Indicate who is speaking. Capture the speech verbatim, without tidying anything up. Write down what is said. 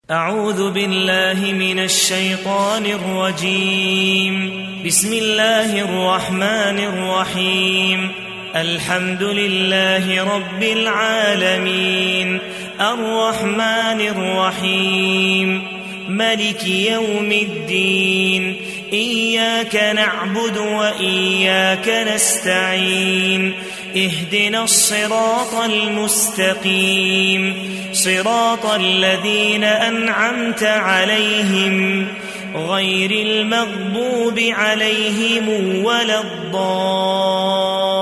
Speaker 1: أعوذ بالله من الشيطان الرجيم. بسم الله الرحمن الرحيم. الحمد لله رب العالمين، الرحمن الرحيم، ملك يوم الدين، إياك نعبد وإياك نستعين، اهدنا الصراط المستقيم، صراط الذين أنعمت عليهم غير المغضوب عليهم ولا الضالين.